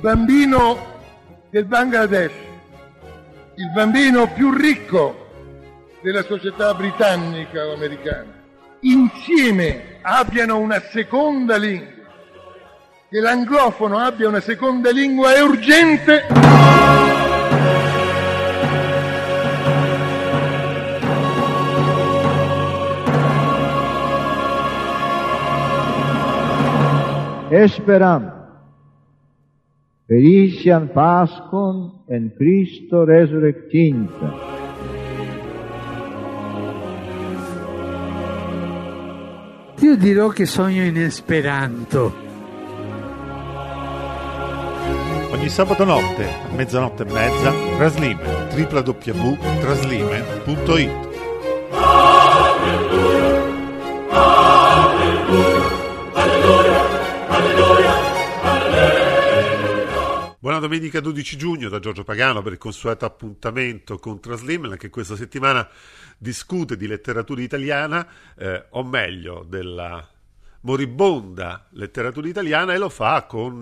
bambino del Bangladesh, il bambino più ricco della società britannica o americana, insieme abbiano una seconda lingua, che l'anglofono abbia una seconda lingua è urgente. Esperam, perician Pascon en Christo resurrectinta. Io dirò che sogno in Esperanto. Ogni sabato notte a mezzanotte e mezza, Traslimen, www.traslimen.it. Buona domenica 12 giugno da Giorgio Pagano per il consueto appuntamento con Traslimen, che questa settimana discute di letteratura italiana, o meglio della moribonda letteratura italiana, e lo fa con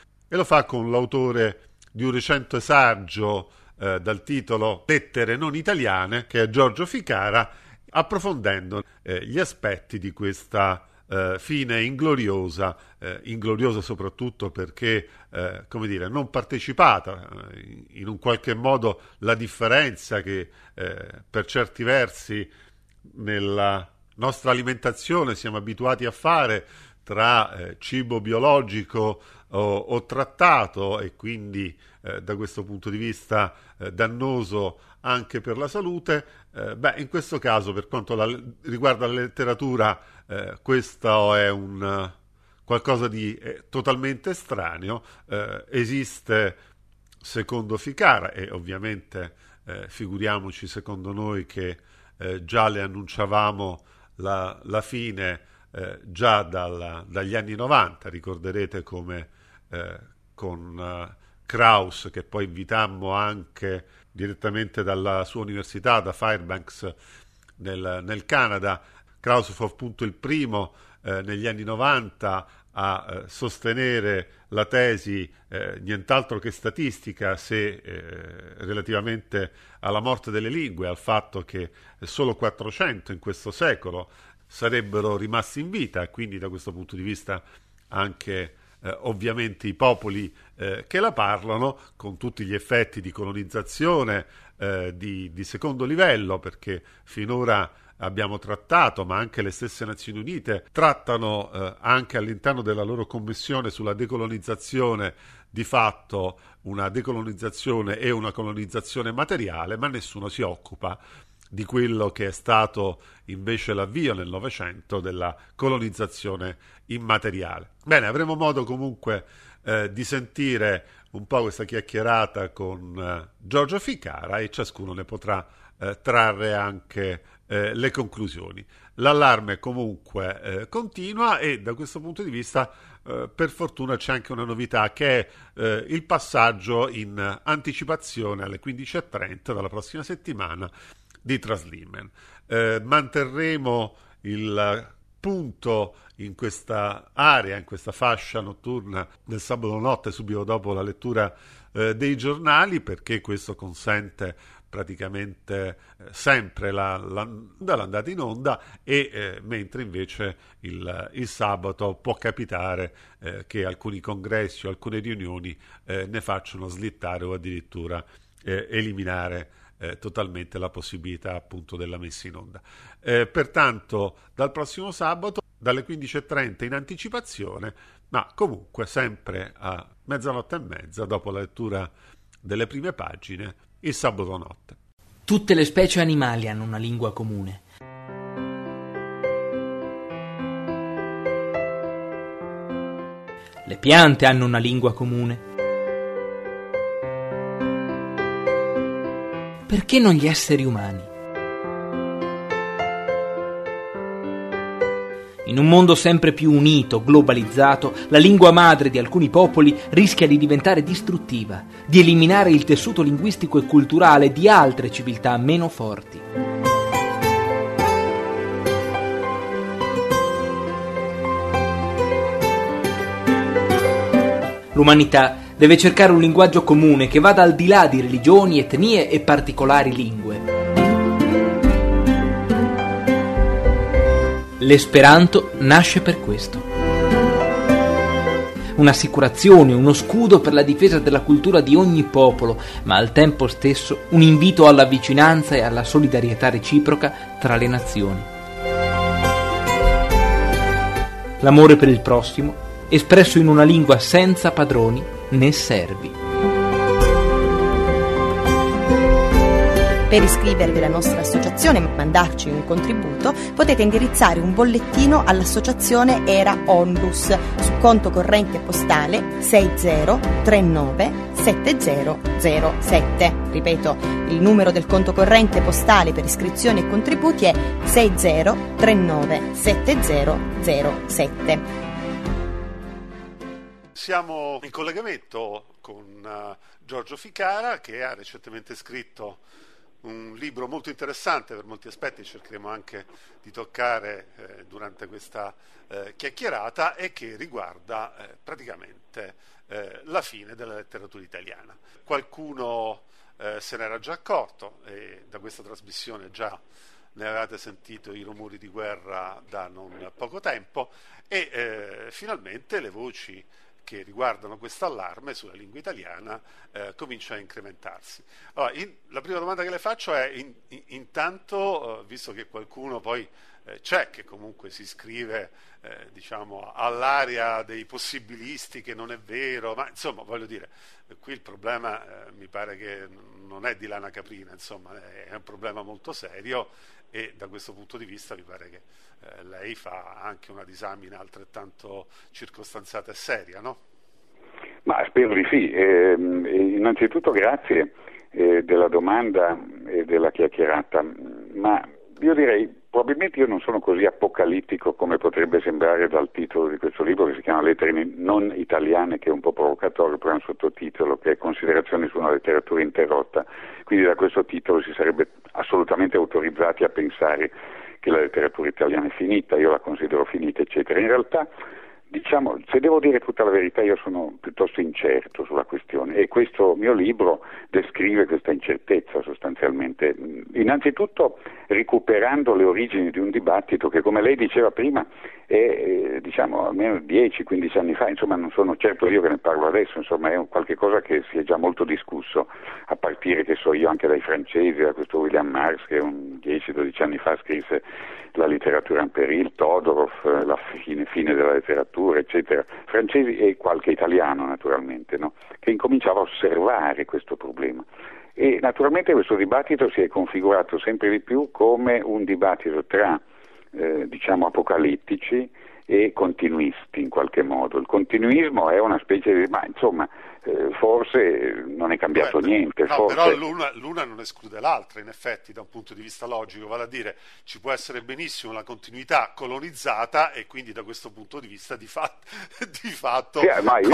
l'autore di un recente saggio dal titolo Lettere non italiane, che è Giorgio Ficara, approfondendo gli aspetti di questa fine ingloriosa soprattutto perché non partecipata, in un qualche modo la differenza che per certi versi nella nostra alimentazione siamo abituati a fare tra cibo biologico o trattato, e quindi da questo punto di vista dannoso anche per la salute. In questo caso, per quanto riguarda la letteratura, questo è un qualcosa di totalmente estraneo. Esiste, secondo Ficara, e ovviamente figuriamoci secondo noi che già le annunciavamo la fine già dagli anni 90, ricorderete come con Krauss, che poi invitammo anche direttamente dalla sua università, da Fairbanks nel Canada. Krauss fu appunto il primo negli anni 90 a sostenere la tesi nient'altro che statistica relativamente alla morte delle lingue, al fatto che solo 400 in questo secolo sarebbero rimasti in vita, e quindi da questo punto di vista anche ovviamente i popoli che la parlano, con tutti gli effetti di colonizzazione di secondo livello, perché finora abbiamo trattato, ma anche le stesse Nazioni Unite trattano anche all'interno della loro commissione sulla decolonizzazione, di fatto una decolonizzazione e una colonizzazione materiale, ma nessuno si occupa di quello che è stato invece l'avvio nel Novecento della colonizzazione immateriale. Bene, avremo modo comunque di sentire un po' questa chiacchierata con Giorgio Ficara, e ciascuno ne potrà trarre anche le conclusioni. L'allarme comunque continua, e da questo punto di vista per fortuna c'è anche una novità, che è il passaggio in anticipazione alle 15:30 dalla prossima settimana di Traslimen. Manterremo il punto in questa area, in questa fascia notturna del sabato notte, subito dopo la lettura dei giornali, perché questo consente praticamente sempre l'andata in onda, e mentre invece il sabato può capitare che alcuni congressi o alcune riunioni ne facciano slittare o addirittura eliminare totalmente la possibilità appunto della messa in onda. Pertanto dal prossimo sabato dalle 15:30 in anticipazione, ma comunque sempre a mezzanotte e mezza dopo la lettura delle prime pagine il sabato notte. Tutte le specie animali hanno una lingua comune. Le piante hanno una lingua comune. Perché non gli esseri umani? In un mondo sempre più unito, globalizzato, la lingua madre di alcuni popoli rischia di diventare distruttiva, di eliminare il tessuto linguistico e culturale di altre civiltà meno forti. L'umanità Deve cercare un linguaggio comune che vada al di là di religioni, etnie e particolari lingue. L'esperanto nasce per questo. Un'assicurazione, uno scudo per la difesa della cultura di ogni popolo, ma al tempo stesso un invito alla vicinanza e alla solidarietà reciproca tra le nazioni. L'amore per il prossimo, espresso in una lingua senza padroni né servi. Per iscrivervi alla nostra associazione e mandarci un contributo potete indirizzare un bollettino all'associazione Era Onlus su conto corrente postale 6039 7007. Ripeto, il numero del conto corrente postale per iscrizioni e contributi è 6039 7007. Siamo in collegamento con Giorgio Ficara, che ha recentemente scritto un libro molto interessante per molti aspetti, cercheremo anche di toccare durante questa chiacchierata, e che riguarda praticamente la fine della letteratura italiana. Qualcuno se n'era già accorto, e da questa trasmissione già ne avevate sentito i rumori di guerra da non poco tempo, e finalmente le voci che riguardano questo allarme sulla lingua italiana comincia a incrementarsi. Allora, la prima domanda che le faccio è, intanto, visto che qualcuno poi c'è che comunque si iscrive diciamo all'area dei possibilisti, che non è vero, ma insomma, voglio dire, qui il problema mi pare che non è di lana caprina, insomma, è un problema molto serio, e da questo punto di vista mi pare che lei fa anche una disamina altrettanto circostanziata e seria, no? Ma spero di sì. Innanzitutto grazie della domanda e della chiacchierata, ma io direi, probabilmente io non sono così apocalittico come potrebbe sembrare dal titolo di questo libro, che si chiama Lettere non italiane, che è un po' provocatorio, però è un sottotitolo che è Considerazioni su una letteratura interrotta, quindi da questo titolo si sarebbe assolutamente autorizzati a pensare che la letteratura italiana è finita, io la considero finita, eccetera. In realtà, diciamo, se devo dire tutta la verità, io sono piuttosto incerto sulla questione, e questo mio libro descrive questa incertezza sostanzialmente, innanzitutto recuperando le origini di un dibattito che, come lei diceva prima, è diciamo almeno 10-15 anni fa, insomma non sono certo io che ne parlo adesso, insomma è qualche cosa che si è già molto discusso, a partire, che so io, anche dai francesi, da questo William Marx che 10-12 anni fa scrisse La letteratura en péril, Todorov, la fine della letteratura, eccetera, francesi e qualche italiano naturalmente, no? Che incominciava a osservare questo problema. E naturalmente questo dibattito si è configurato sempre di più come un dibattito tra diciamo apocalittici e continuisti in qualche modo. Il continuismo è una specie di, ma insomma, forse non è cambiato niente. No, forse... però l'una non esclude l'altra, in effetti, da un punto di vista logico, vale a dire, ci può essere benissimo la continuità colonizzata, e quindi da questo punto di vista di fatto sì,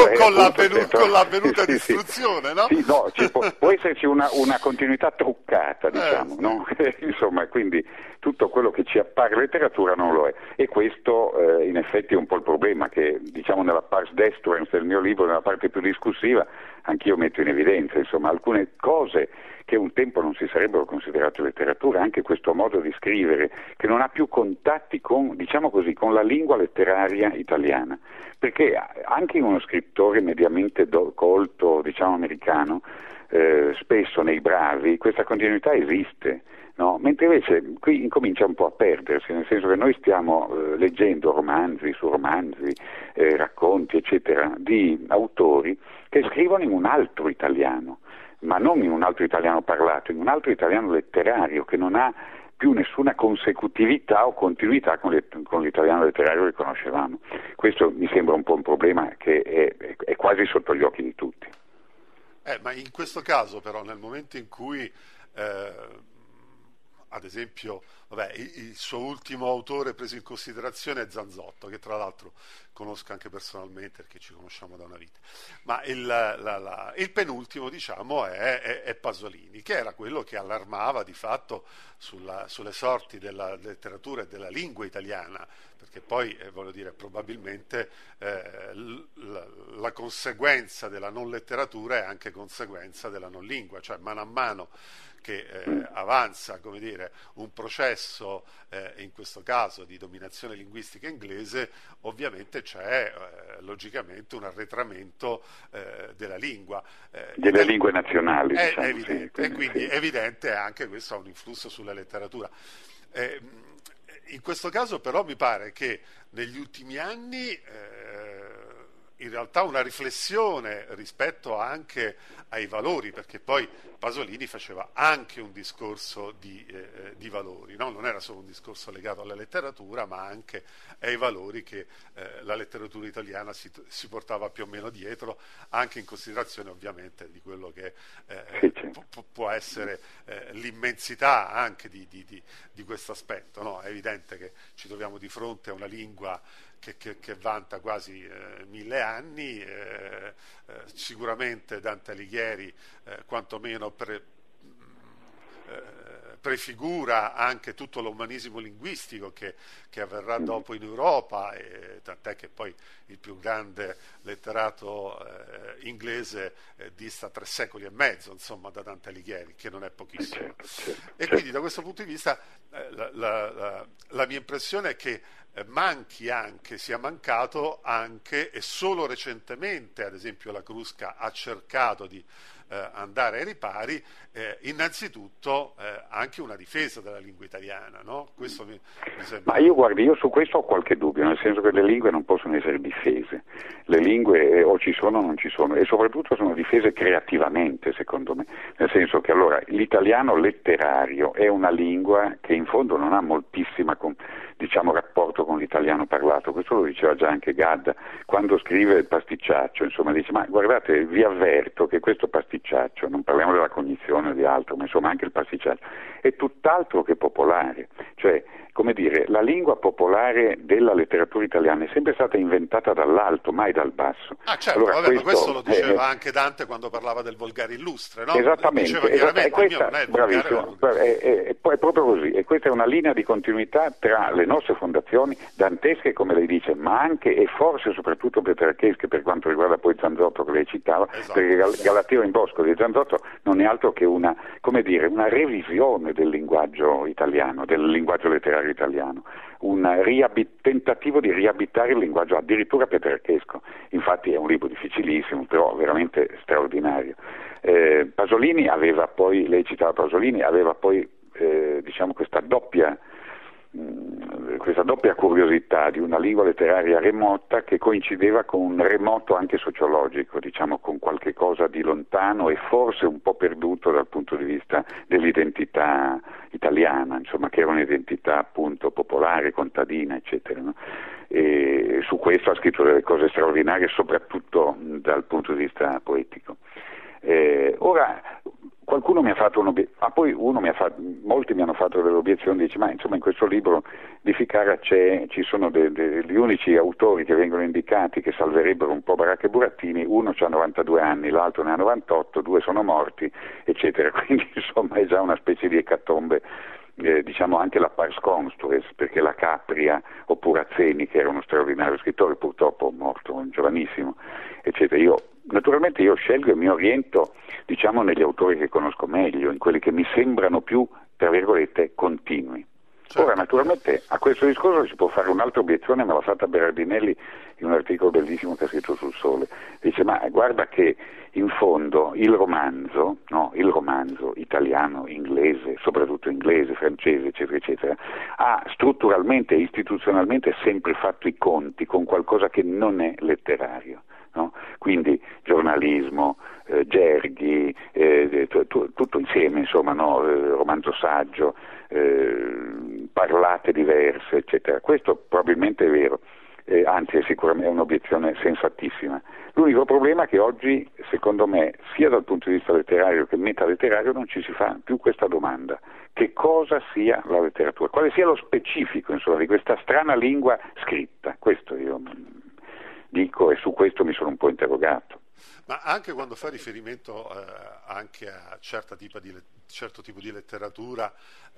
con l'avvenuta distruzione, sì. No? Sì, no, può esserci una continuità truccata, diciamo, no? Insomma, quindi tutto quello che ci appare letteratura non lo è, e questo in effetti è un po' il problema che, diciamo, nella pars destruens del mio libro, nella parte più discussiva, anch'io metto in evidenza, insomma, alcune cose che un tempo non si sarebbero considerate letteratura, anche questo modo di scrivere che non ha più contatti con, diciamo così, con la lingua letteraria italiana, perché anche in uno scrittore mediamente colto, diciamo americano, spesso nei bravi questa continuità esiste, no? Mentre invece qui incomincia un po' a perdersi, nel senso che noi stiamo leggendo romanzi su romanzi, racconti eccetera di autori che scrivono in un altro italiano, ma non in un altro italiano parlato, in un altro italiano letterario che non ha più nessuna consecutività o continuità con l'italiano letterario che conoscevamo. Questo mi sembra un po' un problema che è quasi sotto gli occhi di tutti. Ma in questo caso però, nel momento in cui ad esempio, il suo ultimo autore preso in considerazione è Zanzotto, che tra l'altro conosco anche personalmente perché ci conosciamo da una vita, ma il penultimo, diciamo, è Pasolini, che era quello che allarmava di fatto sulle sorti della letteratura e della lingua italiana, perché poi, voglio dire, probabilmente la conseguenza della non letteratura è anche conseguenza della non lingua, cioè mano a mano che avanza, come dire, un processo, in questo caso di dominazione linguistica inglese, ovviamente c'è logicamente un arretramento della lingua. Delle lingue nazionali. È diciamo, evidente, sì, e quindi è evidente anche questo ha un influsso sulla letteratura. In questo caso però mi pare che negli ultimi anni in realtà una riflessione rispetto anche ai valori, perché poi Pasolini faceva anche un discorso di valori, no? Non era solo un discorso legato alla letteratura, ma anche ai valori che la letteratura italiana si portava più o meno dietro, anche in considerazione ovviamente di quello che può essere l'immensità anche di questo aspetto, no? È evidente che ci troviamo di fronte a una lingua che vanta quasi 1000 anni, sicuramente Dante Alighieri quantomeno prefigura anche tutto l'umanesimo linguistico che avverrà dopo in Europa, tant'è che poi il più grande letterato inglese dista 3 secoli e mezzo, insomma, da Dante Alighieri, che non è pochissimo. E quindi da questo punto di vista la mia impressione è che sia mancato anche, e solo recentemente ad esempio la Crusca ha cercato di andare ai ripari, innanzitutto anche una difesa della lingua italiana, no? Questo mi sembra... Ma io su questo ho qualche dubbio, nel senso che le lingue non possono essere difese, le lingue o ci sono o non ci sono, e soprattutto sono difese creativamente, secondo me, nel senso che allora l'italiano letterario è una lingua che in fondo non ha moltissima rapporto con l'italiano parlato. Questo lo diceva già anche Gadda quando scrive il pasticciaccio, insomma, dice: ma guardate, vi avverto che questo pasticciaccio, non parliamo della cognizione o di altro, ma insomma anche il pasticciaccio è tutt'altro che popolare, cioè, come dire, la lingua popolare della letteratura italiana è sempre stata inventata dall'alto, mai dal basso. Certo, allora, ma questo lo diceva anche Dante quando parlava del volgare illustre, no? Esattamente, bravissimo, è proprio così, e questa è una linea di continuità tra le nostre fondazioni dantesche, come lei dice, ma anche e forse soprattutto petrarchesche, per quanto riguarda poi Zanzotto che lei citava, perché Galateo in Bosco di Zanzotto non è altro che una revisione del linguaggio italiano, del linguaggio letterario italiano, un tentativo di riabitare il linguaggio addirittura petrarchesco. Infatti è un libro difficilissimo, però veramente straordinario. Pasolini aveva poi, lei citava Pasolini, aveva poi questa doppia curiosità di una lingua letteraria remota che coincideva con un remoto anche sociologico, con qualche cosa di lontano e forse un po' perduto dal punto di vista dell'identità italiana, insomma, che era un'identità appunto popolare, contadina, eccetera, no? E su questo ha scritto delle cose straordinarie, soprattutto dal punto di vista poetico. Ora qualcuno mi ha fatto molti mi hanno fatto delle obiezioni, dice: ma insomma in questo libro di Ficara ci sono degli unici autori che vengono indicati che salverebbero un po' Baracca e Burattini, uno ha 92 anni, l'altro ne ha 98, 2 sono morti, eccetera, quindi insomma è già una specie di ecatombe, anche la pars construens, perché la Capria oppure Azzeni, che era uno straordinario scrittore, purtroppo morto giovanissimo, eccetera. Naturalmente io scelgo e mi oriento, negli autori che conosco meglio, in quelli che mi sembrano più, tra virgolette, continui. Certo. Ora, naturalmente, a questo discorso si può fare un'altra obiezione, me l'ha fatta Berardinelli in un articolo bellissimo che ha scritto sul Sole. Dice: ma guarda che in fondo il romanzo italiano, inglese, soprattutto inglese, francese, eccetera, eccetera, ha strutturalmente e istituzionalmente sempre fatto i conti con qualcosa che non è letterario. No? Quindi giornalismo, gerghi, tutto insieme, insomma, no? Romanzo saggio, parlate diverse, eccetera. Questo probabilmente è vero. anzi è sicuramente un'obiezione sensatissima. L'unico problema è che oggi, secondo me, sia dal punto di vista letterario che metaletterario, non ci si fa più questa domanda: che cosa sia la letteratura, quale sia lo specifico, insomma, di questa strana lingua scritta. Questo io dico, e su questo mi sono un po' interrogato. Ma anche quando fa riferimento anche a certo tipo di letteratura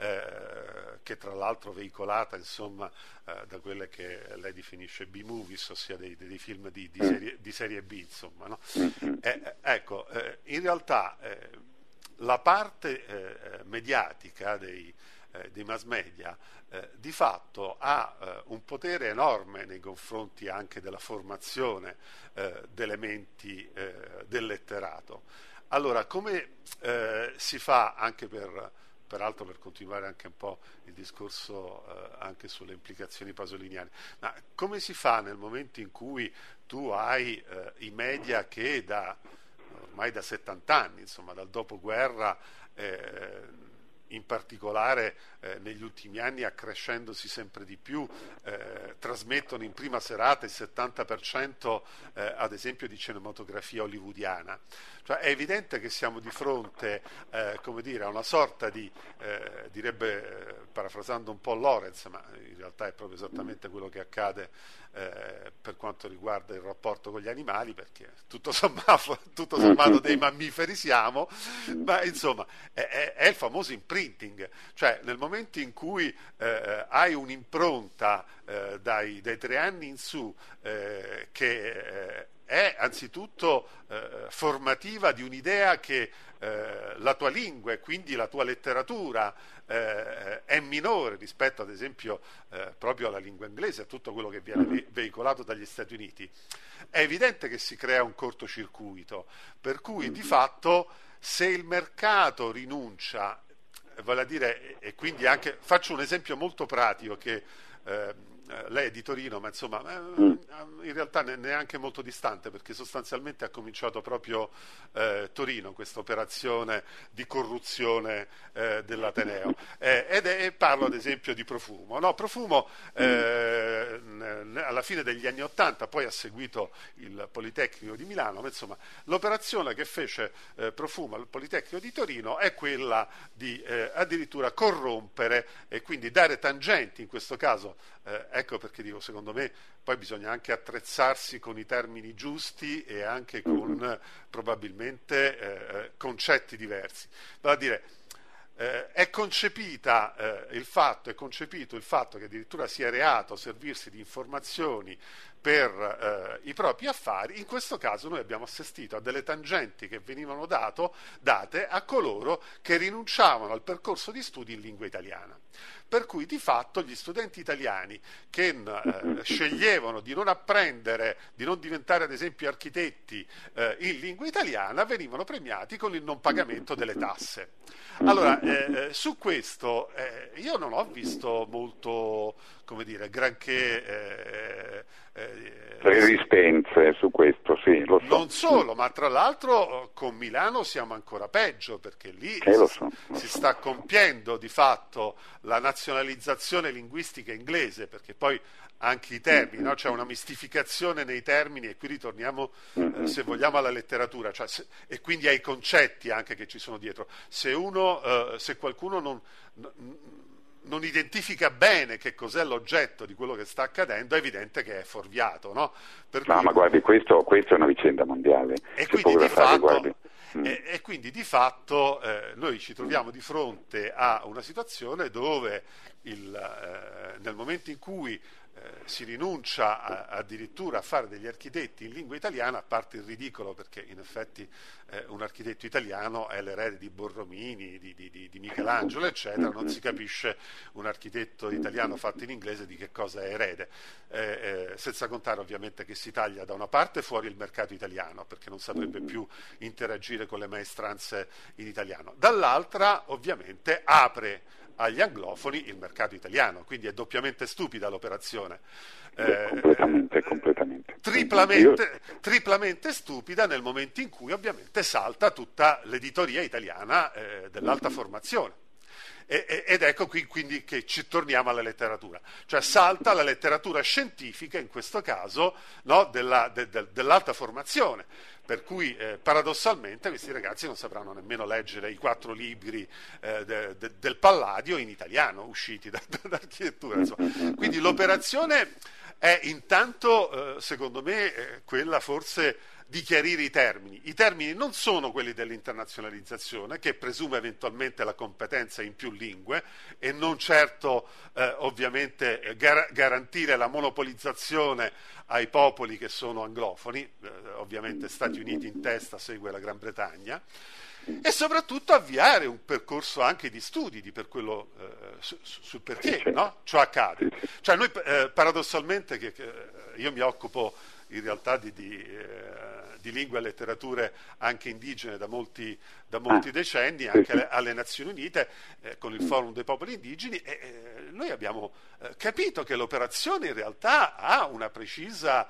che tra l'altro veicolata, insomma, da quelle che lei definisce B-movies, ossia dei film di serie B, insomma, no? Ecco, in realtà la parte mediatica dei mass media di fatto ha un potere enorme nei confronti anche della formazione d'elementi del letterato. Allora, come si fa anche peraltro per continuare anche un po' il discorso anche sulle implicazioni pasoliniane, ma come si fa nel momento in cui tu hai i media che ormai da 70 anni, insomma dal dopoguerra, in particolare negli ultimi anni accrescendosi sempre di più, trasmettono in prima serata il 70% ad esempio di cinematografia hollywoodiana. Cioè è evidente che siamo di fronte come dire, a una sorta di, direbbe, parafrasando un po' Lorenz, ma in realtà è proprio esattamente quello che accade per quanto riguarda il rapporto con gli animali, perché tutto sommato dei mammiferi siamo, ma insomma è il famoso imprinting, cioè nel momento in cui hai un'impronta dai 3 anni in su che è anzitutto formativa di un'idea che la tua lingua e quindi la tua letteratura è minore rispetto ad esempio proprio alla lingua inglese, a tutto quello che viene veicolato dagli Stati Uniti, è evidente che si crea un cortocircuito, per cui di fatto se il mercato rinuncia, vale a dire, e quindi anche faccio un esempio molto pratico che lei è di Torino, ma insomma in realtà neanche molto distante, perché sostanzialmente ha cominciato proprio Torino questa operazione di corruzione dell'Ateneo, parlo ad esempio di Profumo, no? Profumo alla fine degli anni '80 poi ha seguito il Politecnico di Milano, ma insomma l'operazione che fece Profumo al Politecnico di Torino è quella di addirittura corrompere e quindi dare tangenti, in questo caso ecco perché dico, secondo me poi bisogna anche attrezzarsi con i termini giusti e anche con probabilmente concetti diversi. Vale a dire, è concepito il fatto che addirittura sia reato servirsi di informazioni per i propri affari. In questo caso noi abbiamo assistito a delle tangenti che venivano date a coloro che rinunciavano al percorso di studi in lingua italiana, per cui di fatto gli studenti italiani che sceglievano di non apprendere, di non diventare ad esempio architetti in lingua italiana, venivano premiati con il non pagamento delle tasse. Allora, su questo io non ho visto molto, come dire, granché resistenze su questo, sì, lo so. Non solo, ma tra l'altro con Milano siamo ancora peggio, perché lì si sta compiendo di fatto la nazionalizzazione linguistica inglese, perché poi anche i termini, no? C'è una mistificazione nei termini, e qui ritorniamo se vogliamo alla letteratura, cioè, e quindi ai concetti anche che ci sono dietro. Se qualcuno non identifica bene che cos'è l'oggetto di quello che sta accadendo, è evidente che è fuorviato, no? Ma guardi, questo è una vicenda mondiale. E quindi di fatto noi ci troviamo di fronte a una situazione dove nel momento in cui si rinuncia addirittura a fare degli architetti in lingua italiana, a parte il ridicolo, perché in effetti un architetto italiano è l'erede di Borromini, di Michelangelo, eccetera, non si capisce un architetto italiano fatto in inglese di che cosa è erede, senza contare ovviamente che si taglia da una parte fuori il mercato italiano, perché non saprebbe più interagire con le maestranze in italiano, dall'altra ovviamente apre agli anglofoni il mercato italiano, quindi è doppiamente stupida l'operazione, completamente triplamente stupida nel momento in cui ovviamente salta tutta l'editoria italiana dell'alta formazione. ed ecco qui quindi che ci torniamo alla letteratura, cioè salta la letteratura scientifica in questo caso, no, dell'alta formazione, per cui paradossalmente questi ragazzi non sapranno nemmeno leggere i 4 libri del Palladio in italiano usciti dall'architettura, insomma. Quindi l'operazione è intanto, secondo me, quella forse di chiarire i termini. I termini non sono quelli dell'internazionalizzazione, che presume eventualmente la competenza in più lingue e non certo ovviamente garantire la monopolizzazione ai popoli che sono anglofoni, ovviamente Stati Uniti in testa, segue la Gran Bretagna, e soprattutto avviare un percorso anche di studi per quello sul perché, no? Ciò accade. Cioè noi paradossalmente, che io mi occupo in realtà di lingue e letterature anche indigene da molti decenni, anche alle Nazioni Unite, con il Forum dei Popoli Indigeni, noi abbiamo capito che l'operazione in realtà ha una precisa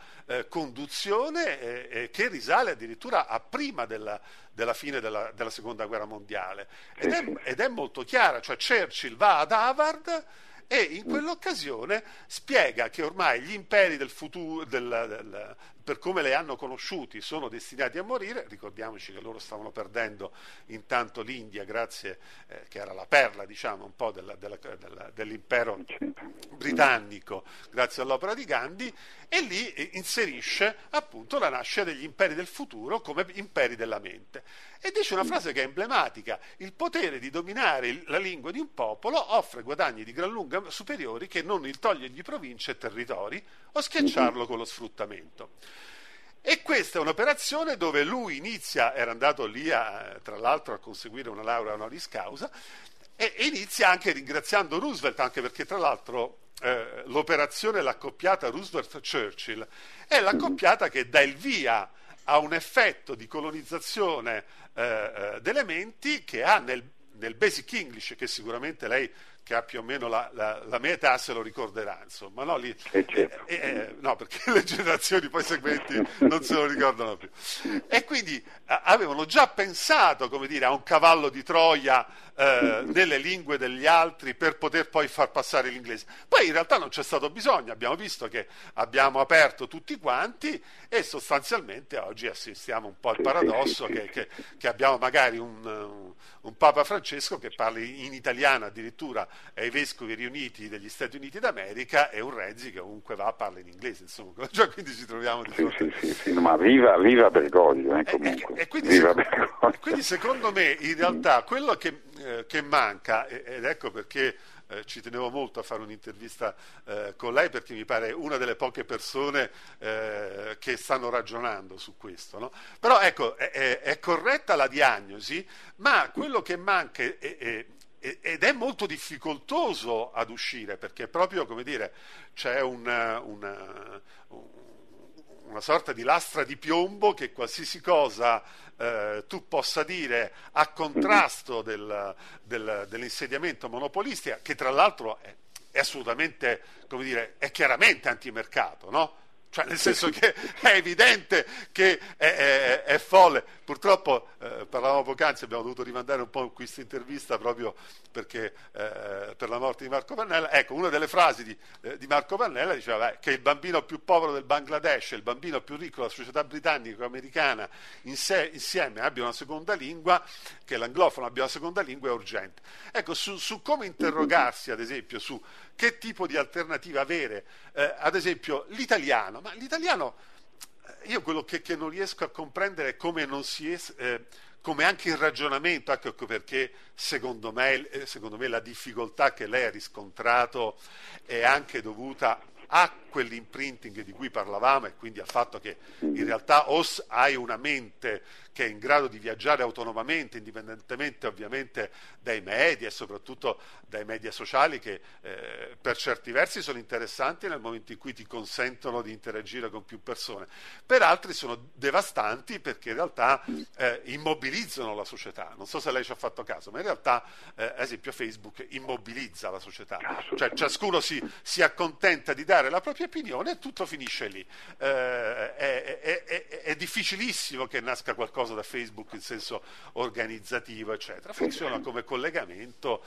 conduzione che risale addirittura a prima della fine della Seconda Guerra Mondiale, ed è molto chiara, cioè Churchill va ad Harvard e in quell'occasione spiega che ormai gli imperi del futuro, per come le hanno conosciuti, sono destinati a morire. Ricordiamoci che loro stavano perdendo intanto l'India, grazie che era la perla, diciamo, un po' dell'impero britannico, grazie all'opera di Gandhi, e lì inserisce appunto la nascita degli imperi del futuro come imperi della mente. E dice una frase che è emblematica: il potere di dominare la lingua di un popolo offre guadagni di gran lunga superiori che non il togliergli province e territori o schiacciarlo con lo sfruttamento. E questa è un'operazione dove lui inizia, era andato lì tra l'altro a conseguire una laurea honoris causa, e inizia anche ringraziando Roosevelt, anche perché tra l'altro l'operazione, l'accoppiata Roosevelt-Churchill, è l'accoppiata che dà il via a un effetto di colonizzazione delle menti che ha nel Basic English, che sicuramente lei, che ha più o meno la mia età, se lo ricorderà, insomma, no? No, perché le generazioni poi seguenti non se lo ricordano più. E quindi avevano già pensato, come dire, a un cavallo di Troia nelle lingue degli altri per poter poi far passare l'inglese. Poi in realtà non c'è stato bisogno, abbiamo visto che abbiamo aperto tutti quanti e sostanzialmente oggi assistiamo un po' al paradosso che abbiamo magari un Papa Francesco che parla in italiano addirittura ai vescovi riuniti degli Stati Uniti d'America, e un Renzi che ovunque va parla in inglese, insomma, quindi ci troviamo di fronte. Sì, ma viva Bergoglio, comunque. Quindi secondo me in realtà quello che manca, ed ecco perché ci tenevo molto a fare un'intervista con lei, perché mi pare una delle poche persone che stanno ragionando su questo, no? Però ecco, è corretta la diagnosi, ma quello che manca ed è molto difficoltoso ad uscire, perché proprio, come dire, c'è una sorta di lastra di piombo che qualsiasi cosa tu possa dire a contrasto dell'insediamento monopolistico, che tra l'altro è assolutamente, come dire, è chiaramente antimercato, no? Cioè, nel senso che è evidente che è folle. Purtroppo, parlavamo poc'anzi, abbiamo dovuto rimandare un po' questa intervista proprio perché per la morte di Marco Pannella. Ecco, una delle frasi di Marco Pannella diceva che il bambino più povero del Bangladesh e il bambino più ricco della società britannica o americana insieme abbiano una seconda lingua, che l'anglofono abbia una seconda lingua è urgente. Ecco, su come interrogarsi, ad esempio, su che tipo di alternativa avere, ad esempio l'italiano, ma l'italiano, io quello che non riesco a comprendere è come non si come anche il ragionamento, ecco perché secondo me la difficoltà che lei ha riscontrato è anche dovuta a quell'imprinting di cui parlavamo, e quindi al fatto che in realtà o hai una mente che è in grado di viaggiare autonomamente, indipendentemente ovviamente dai media e soprattutto dai media sociali, che per certi versi sono interessanti nel momento in cui ti consentono di interagire con più persone, per altri sono devastanti perché in realtà immobilizzano la società. Non so se lei ci ha fatto caso, ma in realtà ad esempio Facebook immobilizza la società, cioè ciascuno si accontenta di dare la propria propria opinione e tutto finisce lì. È difficilissimo che nasca qualcosa da Facebook in senso organizzativo, eccetera. Funziona come collegamento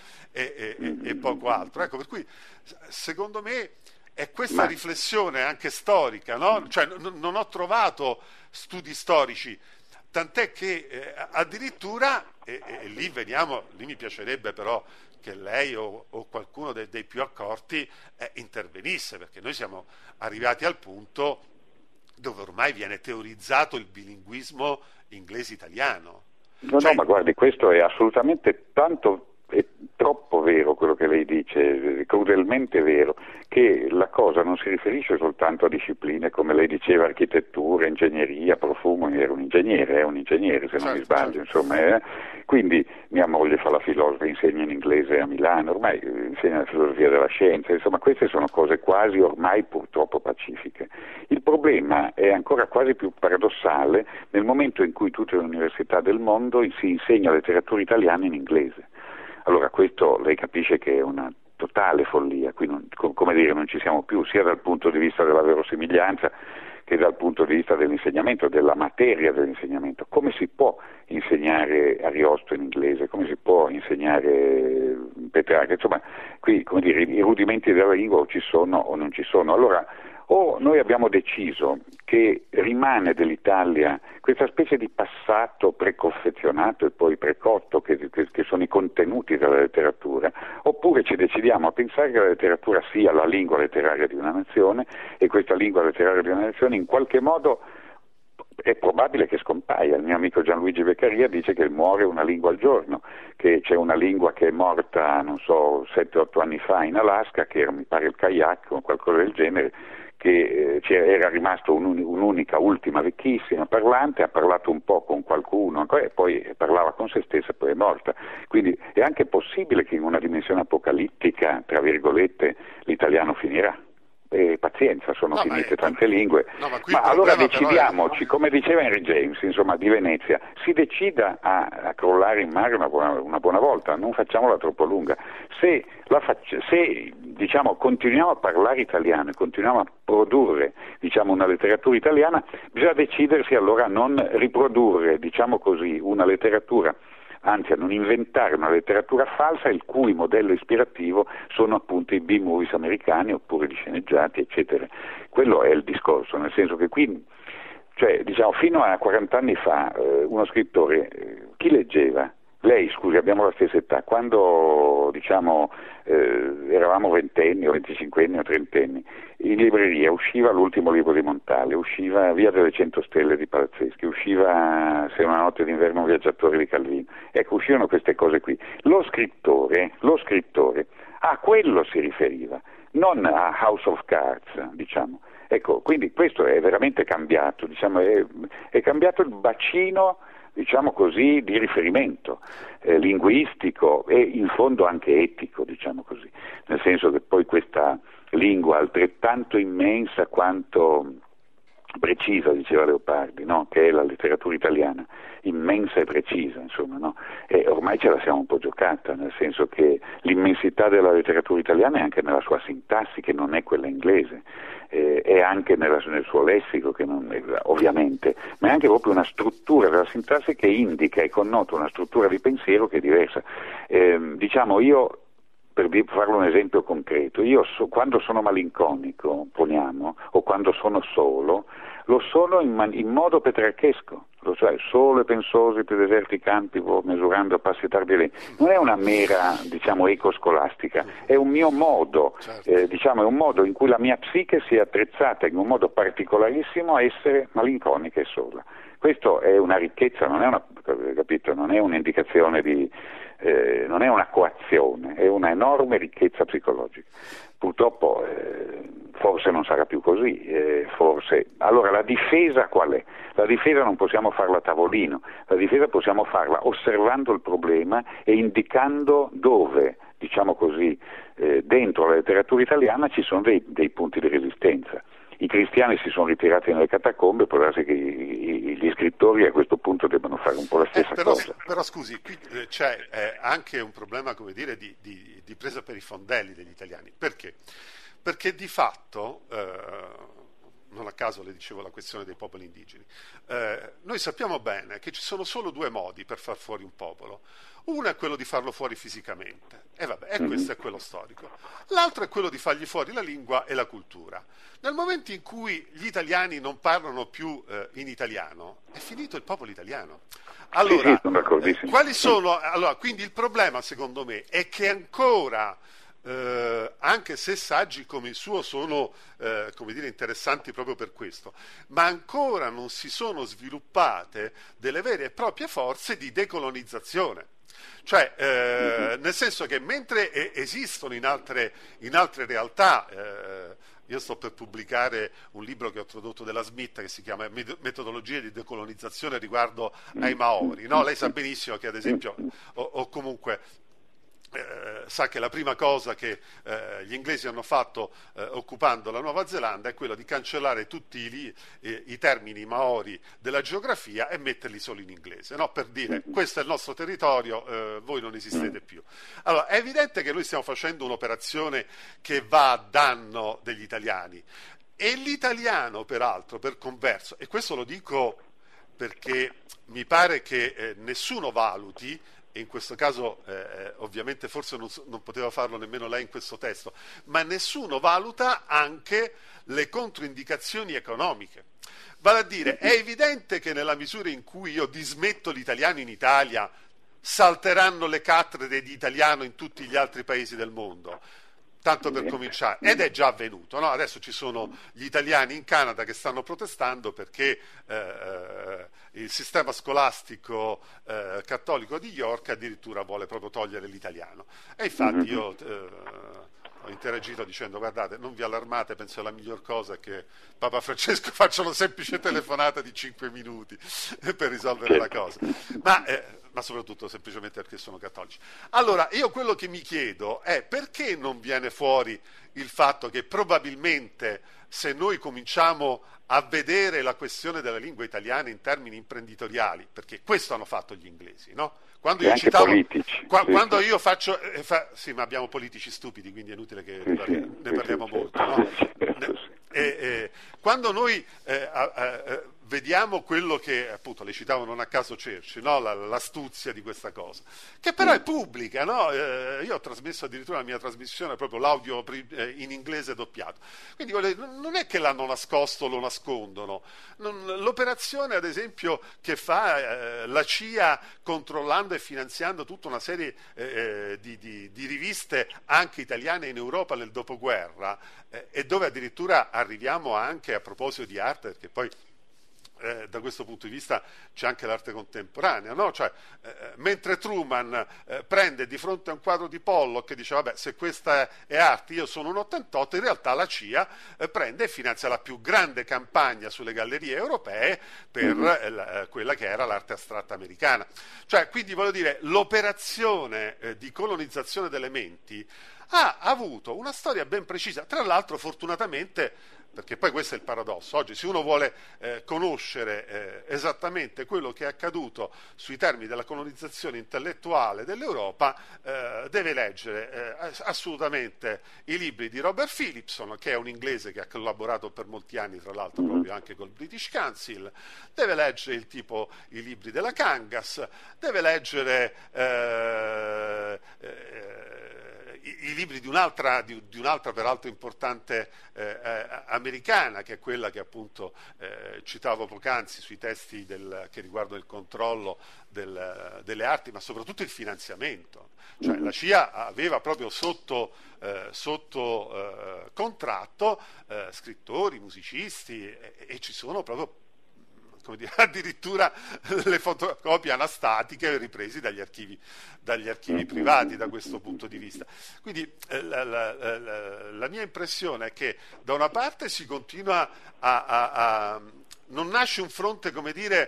e poco altro. Ecco, per cui secondo me è questa riflessione anche storica, no? Cioè, non ho trovato studi storici, tant'è che addirittura, e lì mi piacerebbe però che lei o qualcuno dei più accorti intervenisse, perché noi siamo arrivati al punto dove ormai viene teorizzato il bilinguismo inglese-italiano. No, ma guardi, questo è assolutamente è troppo vero quello che lei dice, crudelmente vero, che la cosa non si riferisce soltanto a discipline come lei diceva, architettura, ingegneria, profumo. Era un ingegnere se non mi sbaglio, insomma. Quindi mia moglie fa la filosofa, insegna in inglese a Milano, ormai insegna la filosofia della scienza, insomma queste sono cose quasi ormai purtroppo pacifiche. Il problema è ancora quasi più paradossale nel momento in cui tutte le università del mondo si insegna letteratura italiana in inglese. Allora questo lei capisce che è una totale follia, qui non ci siamo più, sia dal punto di vista della verosimiglianza che dal punto di vista dell'insegnamento, della materia dell'insegnamento. Come si può insegnare Ariosto in inglese? Come si può insegnare Petrarca? Insomma, qui i rudimenti della lingua o ci sono o non ci sono. Allora, o noi abbiamo deciso che rimane dell'Italia questa specie di passato preconfezionato e poi precotto che sono i contenuti della letteratura, oppure ci decidiamo a pensare che la letteratura sia la lingua letteraria di una nazione e questa lingua letteraria di una nazione in qualche modo è probabile che scompaia. Il mio amico Gianluigi Beccaria dice che muore una lingua al giorno, che c'è una lingua che è morta, 7-8 anni fa in Alaska, che era, mi pare, il kayak o qualcosa del genere, che era rimasto un'unica ultima vecchissima parlante, ha parlato un po' con qualcuno e poi parlava con se stessa e poi è morta. Quindi è anche possibile che in una dimensione apocalittica, tra virgolette, l'italiano finirà. Pazienza, sono finite tante lingue, ma allora decidiamoci, come diceva Henry James, insomma, di Venezia, si decida a crollare in mare una buona volta, non facciamola troppo lunga. Se continuiamo a parlare italiano e continuiamo a produrre una letteratura italiana, bisogna decidersi allora a non riprodurre, una letteratura, anzi a non inventare una letteratura falsa il cui modello ispirativo sono appunto i B-movies americani oppure gli sceneggiati, eccetera. Quello è il discorso, nel senso che qui, fino a 40 anni fa uno scrittore, chi leggeva? Lei, scusi, abbiamo la stessa età, quando eravamo ventenni o venticinquenni o trentenni, in libreria usciva l'ultimo libro di Montale, usciva Via delle 100 Stelle di Palazzeschi, usciva Se una notte d'inverno un viaggiatore di Calvino. Ecco, uscivano queste cose qui. Lo scrittore a quello si riferiva, non a House of Cards, Ecco, quindi questo è veramente cambiato, è cambiato il bacino di riferimento linguistico e in fondo anche etico, nel senso che poi questa lingua altrettanto immensa quanto precisa, diceva Leopardi, no? Che è la letteratura italiana, immensa e precisa, e ormai ce la siamo un po' giocata, nel senso che l'immensità della letteratura italiana è anche nella sua sintassi, che non è quella inglese, è anche nel suo lessico, che non è, ovviamente, ma è anche proprio una struttura della sintassi che indica e connota una struttura di pensiero che è diversa. Io, per farlo un esempio concreto, quando sono malinconico, poniamo, o quando sono solo, lo sono in modo petrarchesco, cioè solo e pensosi più deserti campi, misurando a passi tardi lenti. Non è una mera, eco scolastica, è un mio modo, è un modo in cui la mia psiche si è attrezzata in un modo particolarissimo a essere malinconica e sola. Questo è una ricchezza, non è un'indicazione non è una coazione, è una enorme ricchezza psicologica. Purtroppo forse non sarà più così, forse. Allora la difesa qual è? La difesa non possiamo farla a tavolino, la difesa possiamo farla osservando il problema e indicando dove, dentro la letteratura italiana ci sono dei punti di resistenza. I cristiani si sono ritirati nelle catacombe, può darsi che gli scrittori a questo punto debbano fare un po' la stessa cosa. Però scusi, qui c'è anche un problema, di presa per i fondelli degli italiani. Perché? perché di fatto, non a caso le dicevo la questione dei popoli indigeni, noi sappiamo bene che ci sono solo due modi per far fuori un popolo. Uno è quello di farlo fuori fisicamente, e questo è quello storico. L'altro è quello di fargli fuori la lingua e la cultura. Nel momento in cui gli italiani non parlano più in italiano, è finito il popolo italiano. Allora, quali sono? Allora, quindi il problema, secondo me, è che ancora, anche se saggi come il suo sono interessanti proprio per questo, ma ancora non si sono sviluppate delle vere e proprie forze di decolonizzazione. Cioè, nel senso che mentre esistono in altre realtà, io sto per pubblicare un libro che ho tradotto della Smith che si chiama Metodologie di decolonizzazione riguardo ai Maori, no? Lei sa benissimo che, ad esempio, o comunque sa che la prima cosa che gli inglesi hanno fatto occupando la Nuova Zelanda è quella di cancellare tutti i termini maori della geografia e metterli solo in inglese, no? Per dire questo è il nostro territorio, voi non esistete più. Allora, è evidente che noi stiamo facendo un'operazione che va a danno degli italiani, e l'italiano peraltro, per converso, e questo lo dico perché mi pare che nessuno valuti, e in questo caso ovviamente forse non poteva farlo nemmeno lei in questo testo, ma nessuno valuta anche le controindicazioni economiche. Vale a dire, è evidente che nella misura in cui io dismetto l'italiano in Italia, salteranno le cattedre di italiano in tutti gli altri paesi del mondo. Tanto per cominciare, ed è già avvenuto, no? Adesso ci sono gli italiani in Canada che stanno protestando perché il sistema scolastico cattolico di York addirittura vuole proprio togliere l'italiano. E infatti io ho interagito dicendo: guardate, non vi allarmate, penso la miglior cosa è che Papa Francesco faccia una semplice telefonata di 5 minuti per risolvere la cosa. Ma soprattutto semplicemente perché sono cattolici. Allora, io quello che mi chiedo è: perché non viene fuori il fatto che probabilmente, se noi cominciamo a vedere la questione della lingua italiana in termini imprenditoriali, perché questo hanno fatto gli inglesi, no? Quando io citavo, quando io faccio, sì, ma abbiamo politici stupidi, quindi è inutile che ne parliamo molto, no? Quando noi vediamo quello che, appunto, le citavo non a caso Churchill, no? L'astuzia di questa cosa, che però è pubblica, no? Io ho trasmesso addirittura la mia trasmissione, proprio l'audio in inglese doppiato, quindi non è che l'hanno nascosto o lo nascondono. L'operazione, ad esempio, che fa la CIA controllando e finanziando tutta una serie di riviste anche italiane in Europa nel dopoguerra, e dove addirittura arriviamo anche, a proposito di arte, perché poi da questo punto di vista c'è anche l'arte contemporanea, no? Cioè, mentre Truman prende di fronte a un quadro di Pollock e dice: vabbè, se questa è arte, io sono un 88, in realtà la CIA prende e finanzia la più grande campagna sulle gallerie europee per quella che era l'arte astratta americana. Cioè, quindi voglio dire, l'operazione di colonizzazione delle menti ha avuto una storia ben precisa, tra l'altro fortunatamente, perché poi questo è il paradosso. Oggi, se uno vuole conoscere esattamente quello che è accaduto sui termini della colonizzazione intellettuale dell'Europa, deve leggere assolutamente i libri di Robert Phillipson, che è un inglese che ha collaborato per molti anni, tra l'altro, proprio anche col British Council, deve leggere i libri della Kangas, deve leggere i libri di un'altra peraltro importante americana, che è quella che appunto citavo poc'anzi sui testi che riguardano il controllo delle arti, ma soprattutto il finanziamento. Cioè, la CIA aveva proprio sotto contratto scrittori, musicisti, e ci sono proprio, come dire, addirittura le fotocopie anastatiche ripresi dagli archivi privati da questo punto di vista. Quindi la mia impressione è che da una parte si continua non nasce un fronte, come dire,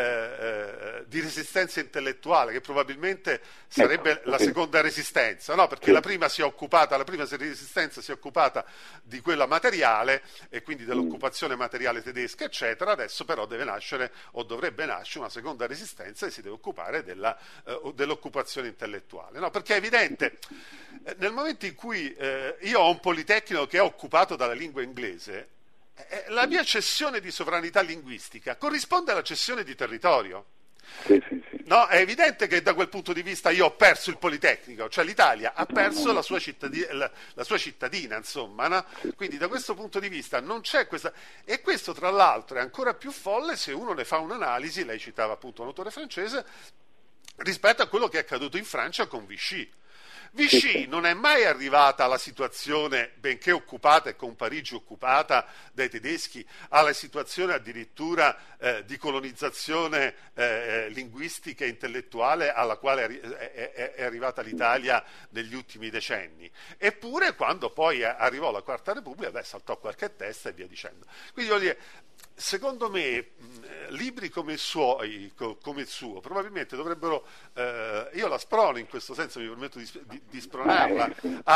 di resistenza intellettuale, che probabilmente sarebbe la seconda resistenza, no? Perché la prima resistenza si è occupata di quella materiale e quindi dell'occupazione materiale tedesca, eccetera. Adesso però deve nascere, o dovrebbe nascere, una seconda resistenza e si deve occupare dell'occupazione intellettuale, no? Perché è evidente, nel momento in cui io ho un politecnico che è occupato dalla lingua inglese, la mia cessione di sovranità linguistica corrisponde alla cessione di territorio. Sì. No, è evidente che da quel punto di vista io ho perso il Politecnico, cioè l'Italia ha perso la sua cittadina, insomma, no? Quindi da questo punto di vista non c'è questa... E questo tra l'altro è ancora più folle se uno ne fa un'analisi, lei citava appunto un autore francese, rispetto a quello che è accaduto in Francia con Vichy. Vichy non è mai arrivata alla situazione, benché occupata e con Parigi occupata dai tedeschi, alla situazione addirittura di colonizzazione linguistica e intellettuale alla quale è arrivata l'Italia negli ultimi decenni. Eppure quando poi arrivò la Quarta Repubblica, saltò qualche testa e via dicendo. Quindi voglio dire, secondo me libri come il suo probabilmente dovrebbero, io la sprono in questo senso, mi permetto di spronarla,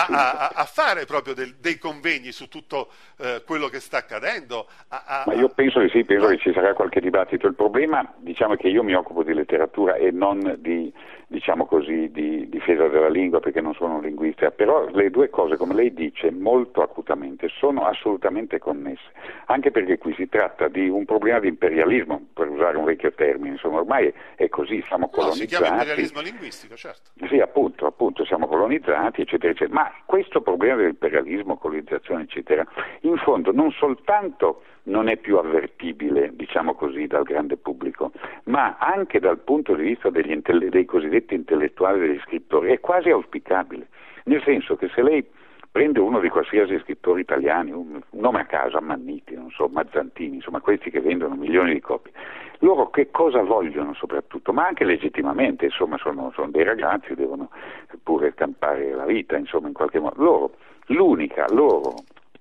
a fare proprio dei convegni su tutto quello che sta accadendo. Ma io penso che penso che ci sarà qualche dibattito. Il problema, diciamo, è che io mi occupo di letteratura e non di, diciamo così, di difesa della lingua, perché non sono un linguista, però le due cose, come lei dice molto acutamente, sono assolutamente connesse, anche perché qui si tratta di un problema di imperialismo, per usare un vecchio termine, insomma ormai è così, siamo colonizzati. Si chiama imperialismo linguistico, certo. Sì, appunto, siamo colonizzati, eccetera, eccetera. Ma questo problema dell'imperialismo, colonizzazione, eccetera, in fondo non soltanto non è più avvertibile, diciamo così, dal grande pubblico, ma anche dal punto di vista dei cosiddetti intellettuali, degli scrittori, è quasi auspicabile, nel senso che se lei prende uno di qualsiasi scrittore italiani, un nome a caso, Ammanniti, non so, Mazzantini, insomma questi che vendono milioni di copie, loro che cosa vogliono soprattutto, ma anche legittimamente, insomma sono dei ragazzi, devono pure campare la vita, insomma in qualche modo, l'unica loro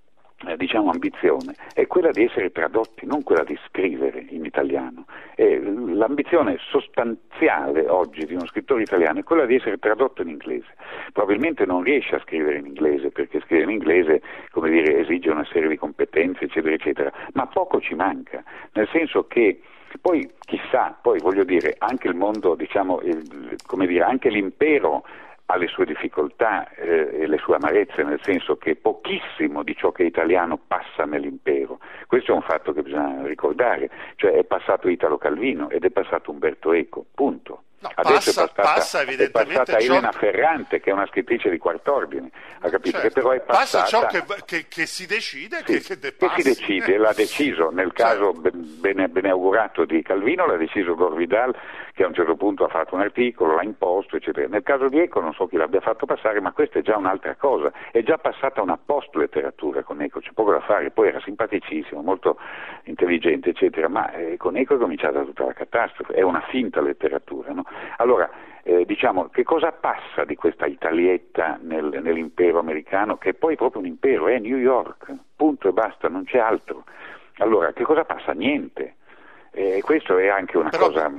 diciamo ambizione è quella di essere tradotti, non quella di scrivere in italiano. L'ambizione sostanziale oggi di uno scrittore italiano è quella di essere tradotto in inglese. Probabilmente non riesce a scrivere in inglese, perché scrivere in inglese, come dire, esige una serie di competenze, eccetera, eccetera, ma poco ci manca, nel senso che poi chissà, poi voglio dire, anche il mondo, diciamo, come dire, anche l'impero ha le sue difficoltà e le sue amarezze, nel senso che pochissimo di ciò che è italiano passa nell'impero. Questo è un fatto che bisogna ricordare, cioè è passato Italo Calvino ed è passato Umberto Eco, punto. No, adesso passa evidentemente è passata Elena Ferrante, che è una scrittrice di quart'ordine, ha capito? Certo, che però è passata, passa ciò che si decide, sì, che si decide, l'ha deciso nel caso beneaugurato di Calvino, l'ha deciso Gore Vidal, che a un certo punto ha fatto un articolo, l'ha imposto, eccetera. Nel caso di Eco non so chi l'abbia fatto passare, ma questa è già un'altra cosa, è già passata una post letteratura con Eco, c'è poco da fare, poi era simpaticissimo, molto intelligente, eccetera, ma con Eco è cominciata tutta la catastrofe, è una finta letteratura, no? Allora, diciamo, che cosa passa di questa Italietta nell'impero americano, che poi è proprio un impero, è New York, punto e basta, non c'è altro. Allora, che cosa passa? Niente. Questo è anche una cosa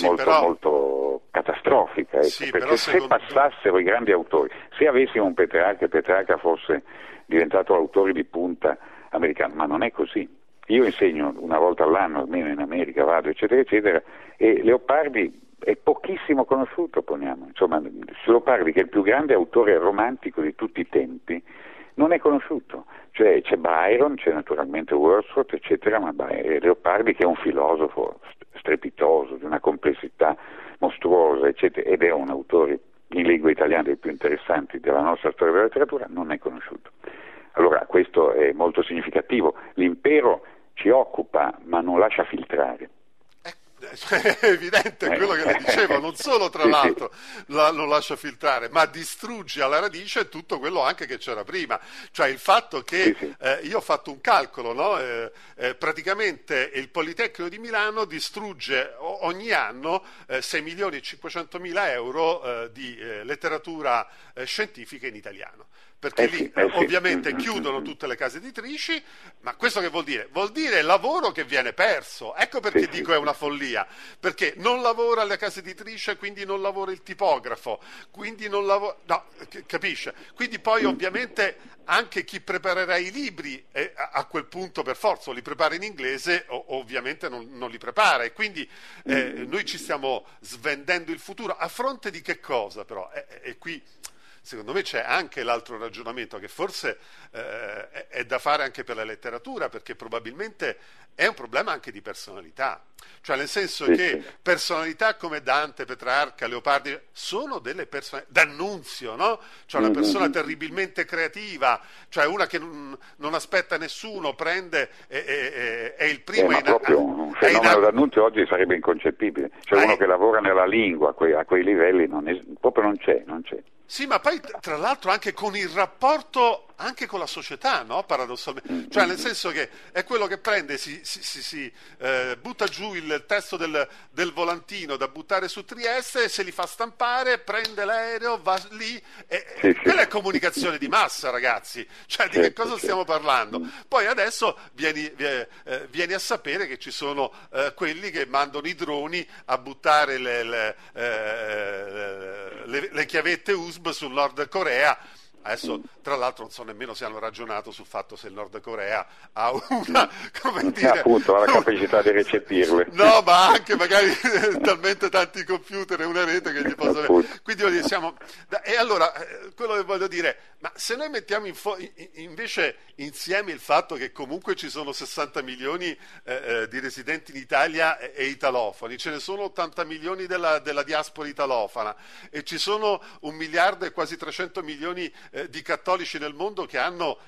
molto catastrofica, perché se passassero i grandi autori, se avessimo un Petrarca fosse diventato l'autore di punta americano, ma non è così. Io insegno una volta all'anno, almeno in America vado, eccetera, eccetera, e Leopardi è pochissimo conosciuto, poniamo. Insomma, Leopardi, che è il più grande autore romantico di tutti i tempi, non è conosciuto. Cioè c'è Byron, c'è naturalmente Wordsworth, eccetera, ma Leopardi, che è un filosofo strepitoso, di una complessità mostruosa, eccetera, ed è un autore in lingua italiana dei più interessanti della nostra storia della letteratura, non è conosciuto. Allora questo è molto significativo. L'impero ci occupa, ma non lascia filtrare. È evidente quello che le dicevo, non solo tra l'altro lo lascia filtrare, ma distrugge alla radice tutto quello anche che c'era prima, cioè il fatto che io ho fatto un calcolo, no? Praticamente il Politecnico di Milano distrugge ogni anno 6.500.000 euro di letteratura scientifica in italiano. perché lì ovviamente chiudono tutte le case editrici, ma questo che vuol dire? Vuol dire lavoro che viene perso. Ecco perché dico è una follia, perché non lavora la casa editrice, quindi non lavora il tipografo, quindi non lavora... No, capisce? Quindi poi ovviamente anche chi preparerà i libri a quel punto per forza o li prepara in inglese o ovviamente non li prepara, e quindi noi ci stiamo svendendo il futuro a fronte di che cosa però? E qui secondo me c'è anche l'altro ragionamento che forse è da fare anche per la letteratura, perché probabilmente è un problema anche di personalità, cioè nel senso che personalità come Dante, Petrarca, Leopardi sono delle persone, D'Annunzio, no? Cioè una persona terribilmente creativa, cioè una che non aspetta nessuno, prende è il primo. Ma proprio un fenomeno D'Annunzio oggi sarebbe inconcepibile, cioè uno che lavora nella lingua a quei livelli proprio non c'è. Sì, ma poi tra l'altro anche con il rapporto anche con la società, no? Paradossalmente, cioè nel senso che è quello che prende, si butta giù il testo del volantino da buttare su Trieste, se li fa stampare, prende l'aereo, va lì, quella è comunicazione di massa, ragazzi, cioè di che cosa stiamo parlando? Poi adesso vieni a sapere che ci sono quelli che mandano i droni a buttare le chiavette USB sul Nord Corea. Adesso, tra l'altro, non so nemmeno se hanno ragionato sul fatto se il Nord Corea ha una, come dire... appunto, ha la capacità di recepirle. No, ma anche magari talmente tanti computer e una rete che gli possono... Quindi voglio dire, siamo... E allora, quello che voglio dire, ma se noi mettiamo invece insieme il fatto che comunque ci sono 60 milioni di residenti in Italia e italofoni, ce ne sono 80 milioni della diaspora italofana e ci sono 1 miliardo e quasi 300 milioni di cattolici nel mondo che hanno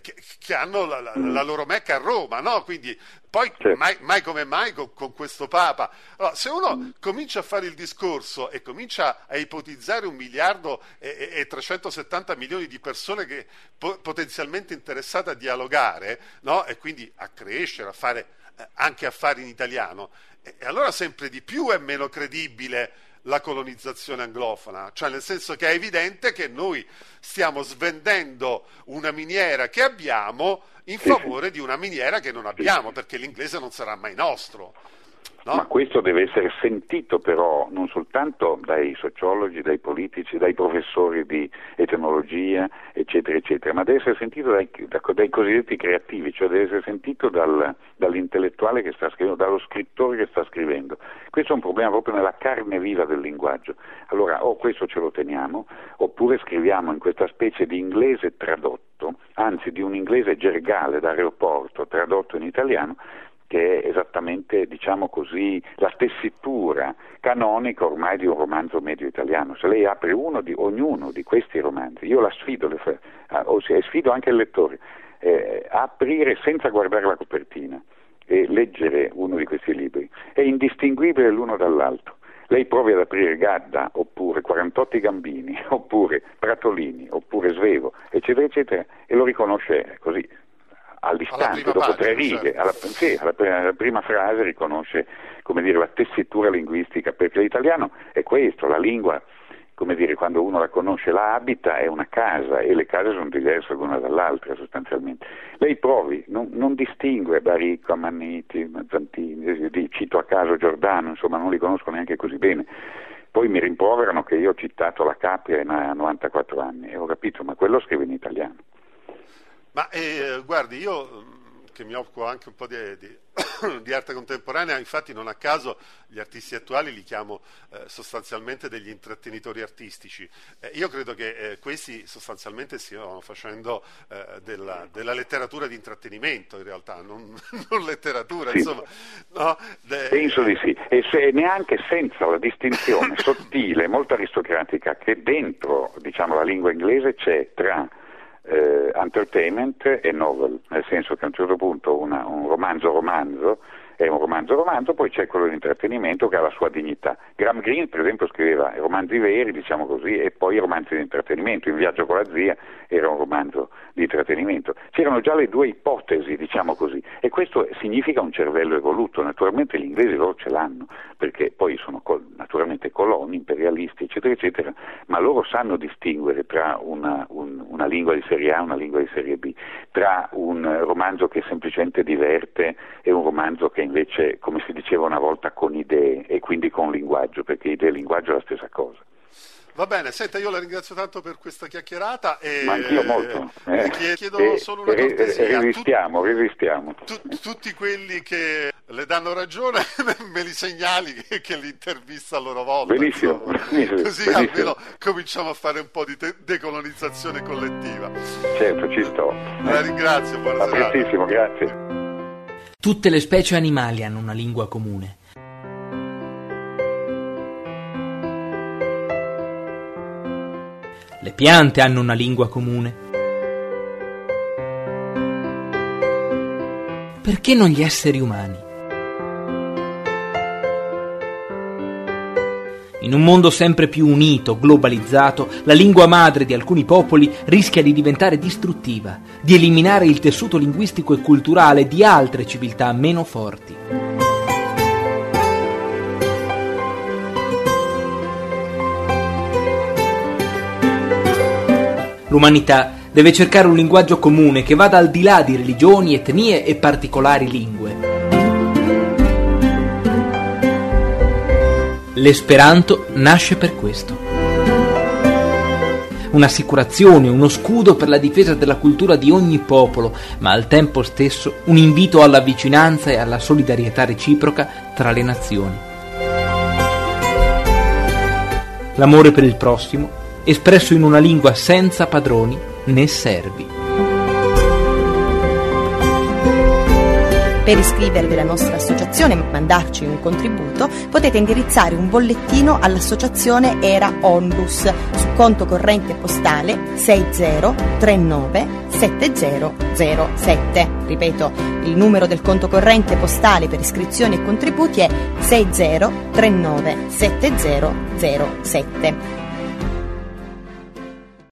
la loro Mecca a Roma, no? Quindi poi mai come mai con questo Papa. Allora, se uno comincia a fare il discorso e comincia a ipotizzare 1 miliardo e 370 milioni di persone che potenzialmente interessate a dialogare, no? E quindi a crescere, a fare anche affari in italiano, e allora sempre di più è meno credibile la colonizzazione anglofona, cioè nel senso che è evidente che noi stiamo svendendo una miniera che abbiamo in favore di una miniera che non abbiamo, perché l'inglese non sarà mai nostro. No? Ma questo deve essere sentito però non soltanto dai sociologi, dai politici, dai professori di etnologia, eccetera, eccetera, ma deve essere sentito dai cosiddetti creativi, cioè deve essere sentito dall'intellettuale che sta scrivendo, dallo scrittore che sta scrivendo. Questo è un problema proprio nella carne viva del linguaggio. Allora, o questo ce lo teniamo, oppure scriviamo in questa specie di inglese tradotto, anzi di un inglese gergale d'aeroporto tradotto in italiano, che è esattamente, diciamo così, la tessitura canonica ormai di un romanzo medio italiano. Se lei apre ognuno di questi romanzi, io la sfido, sfido anche il lettore, a aprire senza guardare la copertina e leggere uno di questi libri, è indistinguibile l'uno dall'altro. Lei provi ad aprire Gadda, oppure 48 Gambini, oppure Pratolini, oppure Svevo, eccetera, eccetera, e lo riconosce così, all'istante, dopo 3 righe, alla prima frase riconosce, come dire, la tessitura linguistica, perché l'italiano è questo, la lingua, come dire, quando uno la conosce, la abita, è una casa, e le case sono diverse l'una dall'altra sostanzialmente. Lei provi, non distingue Baricco, Ammanniti, Mazzantini, cito a caso Giordano, insomma non li conosco neanche così bene. Poi mi rimproverano che io ho citato la Capria a 94 anni, e ho capito, ma quello scrive in italiano. Ma guardi, io che mi occupo anche un po' di arte contemporanea, infatti non a caso gli artisti attuali li chiamo sostanzialmente degli intrattenitori artistici. Io credo che questi sostanzialmente stiano facendo della letteratura di intrattenimento, in realtà, non letteratura, sì. Insomma. No? Penso di sì, e neanche senza la distinzione sottile, molto aristocratica, che dentro, diciamo, la lingua inglese c'è tra entertainment e novel, nel senso che a un certo punto un romanzo è un romanzo, poi c'è quello di intrattenimento che ha la sua dignità. Graham Greene, per esempio, scriveva romanzi veri, diciamo così, e poi romanzi di intrattenimento. In Viaggio con la zia era un romanzo di intrattenimento. C'erano già le 2 ipotesi, diciamo così, e questo significa un cervello evoluto. Naturalmente gli inglesi loro ce l'hanno, perché poi sono naturalmente coloni, imperialisti, eccetera, eccetera, ma loro sanno distinguere tra una lingua di serie A e una lingua di serie B, tra un romanzo che semplicemente diverte e un romanzo che invece, come si diceva una volta, con idee e quindi con linguaggio, perché idea e linguaggio è la stessa cosa. Va bene, senta, io la ringrazio tanto per questa chiacchierata e ma anch'io molto. Chiedo solo una cortesia. Resistiamo. Tutti quelli che le danno ragione me li segnali che li intervista a loro volta. Benissimo. Così almeno cominciamo a fare un po' di decolonizzazione collettiva. Certo, ci sto. La ringrazio, buona serata. A prestissimo, grazie. Tutte le specie animali hanno una lingua comune. Le piante hanno una lingua comune. Perché non gli esseri umani? In un mondo sempre più unito, globalizzato, la lingua madre di alcuni popoli rischia di diventare distruttiva, di eliminare il tessuto linguistico e culturale di altre civiltà meno forti. L'umanità deve cercare un linguaggio comune che vada al di là di religioni, etnie e particolari lingue. L'esperanto nasce per questo. Un'assicurazione, uno scudo per la difesa della cultura di ogni popolo, ma al tempo stesso un invito alla vicinanza e alla solidarietà reciproca tra le nazioni. L'amore per il prossimo espresso in una lingua senza padroni né servi. Per iscrivervi alla nostra associazione e mandarci un contributo potete indirizzare un bollettino all'associazione Era Onlus su conto corrente postale 6039 7007. Ripeto, il numero del conto corrente postale per iscrizioni e contributi è 6039 7007.